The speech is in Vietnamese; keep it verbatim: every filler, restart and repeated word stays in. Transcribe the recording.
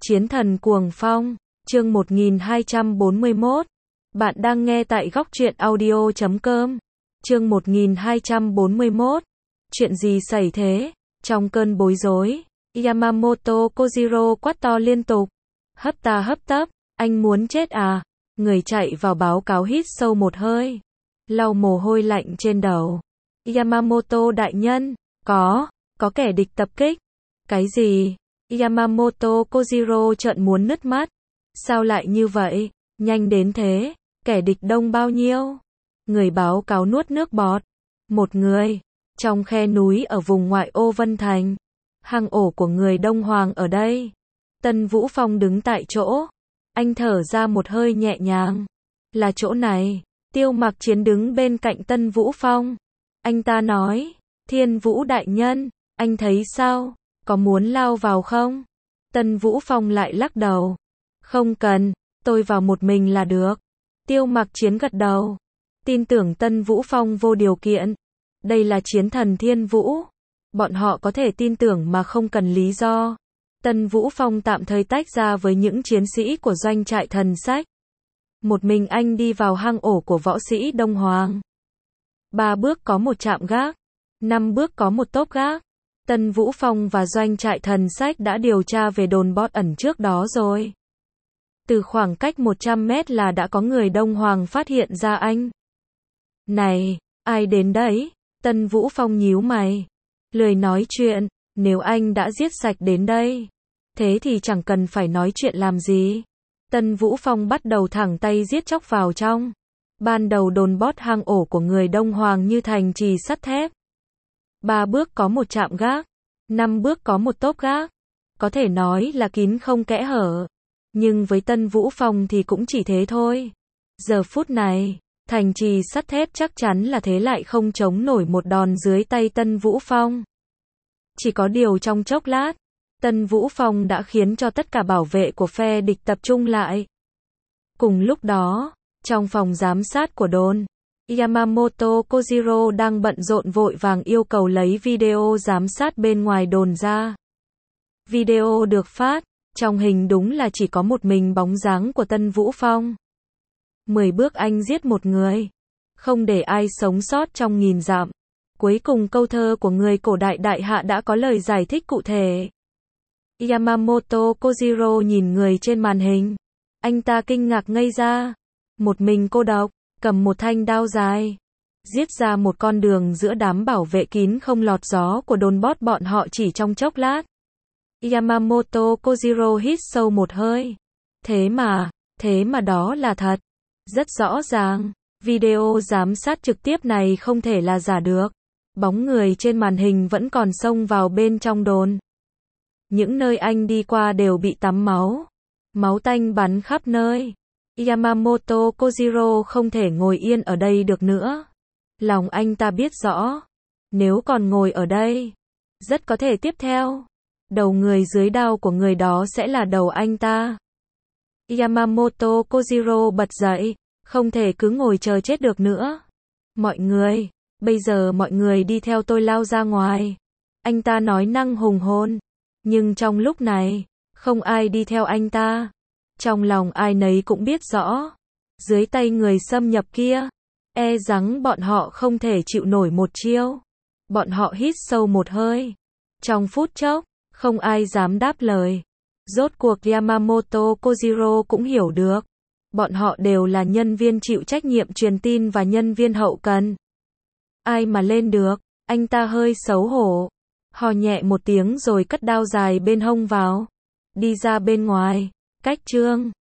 Chiến thần cuồng phong, chương một nghìn hai trăm bốn mươi mốt. Bạn đang nghe tại góc truyện audio chấm com. Chương một nghìn hai trăm bốn mươi mốt. Chuyện gì xảy thế? Trong cơn bối rối, Yamamoto Kojiro quát to liên tục. Hấp ta hấp tấp, anh muốn chết à? Người chạy vào báo cáo hít sâu một hơi, lau mồ hôi lạnh trên đầu. Yamamoto đại nhân, có, có kẻ địch tập kích. Cái gì? Yamamoto Kojiro trợn muốn nứt mắt. Sao lại như vậy? Nhanh đến thế, kẻ địch đông bao nhiêu? Người báo cáo nuốt nước bọt. Một người, trong khe núi ở vùng ngoại ô Vân Thành. Hang ổ của người Đông Hoàng ở đây. Tân Vũ Phong đứng tại chỗ. Anh thở ra một hơi nhẹ nhàng. Là chỗ này. Tiêu Mặc Chiến đứng bên cạnh Tân Vũ Phong. Anh ta nói, Thiên Vũ đại nhân, anh thấy sao? Có muốn lao vào không? Tân Vũ Phong lại lắc đầu. Không cần, tôi vào một mình là được. Tiêu Mặc Chiến gật đầu. Tin tưởng Tân Vũ Phong vô điều kiện. Đây là chiến thần Thiên Vũ. Bọn họ có thể tin tưởng mà không cần lý do. Tân Vũ Phong tạm thời tách ra với những chiến sĩ của doanh trại thần sách. Một mình anh đi vào hang ổ của võ sĩ Đông Hoàng. Ba bước có một trạm gác. Năm bước có một tốp gác. Tân Vũ Phong và doanh trại thần sách đã điều tra về đồn bot ẩn trước đó rồi. Từ khoảng cách một trăm mét là đã có người Đông Hoàng phát hiện ra anh. Này, ai đến đấy? Tân Vũ Phong nhíu mày. Lười nói chuyện, nếu anh đã giết sạch đến đây, thế thì chẳng cần phải nói chuyện làm gì. Tân Vũ Phong bắt đầu thẳng tay giết chóc vào trong. Ban đầu đồn bot hang ổ của người Đông Hoàng như thành trì sắt thép. Ba bước có một trạm gác, năm bước có một tốp gác. Có thể nói là kín không kẽ hở. Nhưng với Tân Vũ Phong thì cũng chỉ thế thôi. Giờ phút này, thành trì sắt thép chắc chắn là thế lại không chống nổi một đòn dưới tay Tân Vũ Phong. Chỉ có điều trong chốc lát, Tân Vũ Phong đã khiến cho tất cả bảo vệ của phe địch tập trung lại. Cùng lúc đó, trong phòng giám sát của đồn, Yamamoto Kojiro đang bận rộn vội vàng yêu cầu lấy video giám sát bên ngoài đồn ra. Video được phát, trong hình đúng là chỉ có một mình bóng dáng của Tân Vũ Phong. Mười bước anh giết một người, không để ai sống sót trong nghìn dặm. Cuối cùng câu thơ của người cổ đại đại hạ đã có lời giải thích cụ thể. Yamamoto Kojiro nhìn người trên màn hình. Anh ta kinh ngạc ngây ra. Một mình cô độc, cầm một thanh đao dài, giết ra một con đường giữa đám bảo vệ kín không lọt gió của đồn bot bọn họ chỉ trong chốc lát. Yamamoto Kojiro hít sâu một hơi. Thế mà, thế mà đó là thật. Rất rõ ràng, video giám sát trực tiếp này không thể là giả được. Bóng người trên màn hình vẫn còn xông vào bên trong đồn. Những nơi anh đi qua đều bị tắm máu. Máu tanh bắn khắp nơi. Yamamoto Kojiro không thể ngồi yên ở đây được nữa. Lòng anh ta biết rõ. Nếu còn ngồi ở đây, rất có thể tiếp theo, đầu người dưới đao của người đó sẽ là đầu anh ta. Yamamoto Kojiro bật dậy. Không thể cứ ngồi chờ chết được nữa. Mọi người, bây giờ mọi người đi theo tôi lao ra ngoài. Anh ta nói năng hùng hồn. Nhưng trong lúc này, không ai đi theo anh ta. Trong lòng ai nấy cũng biết rõ. Dưới tay người xâm nhập kia, e rằng bọn họ không thể chịu nổi một chiêu. Bọn họ hít sâu một hơi. Trong phút chốc, không ai dám đáp lời. Rốt cuộc Yamamoto Kojiro cũng hiểu được. Bọn họ đều là nhân viên chịu trách nhiệm truyền tin và nhân viên hậu cần. Ai mà lên được, anh ta hơi xấu hổ. Hò nhẹ một tiếng rồi cất đao dài bên hông vào. Đi ra bên ngoài, cách chương.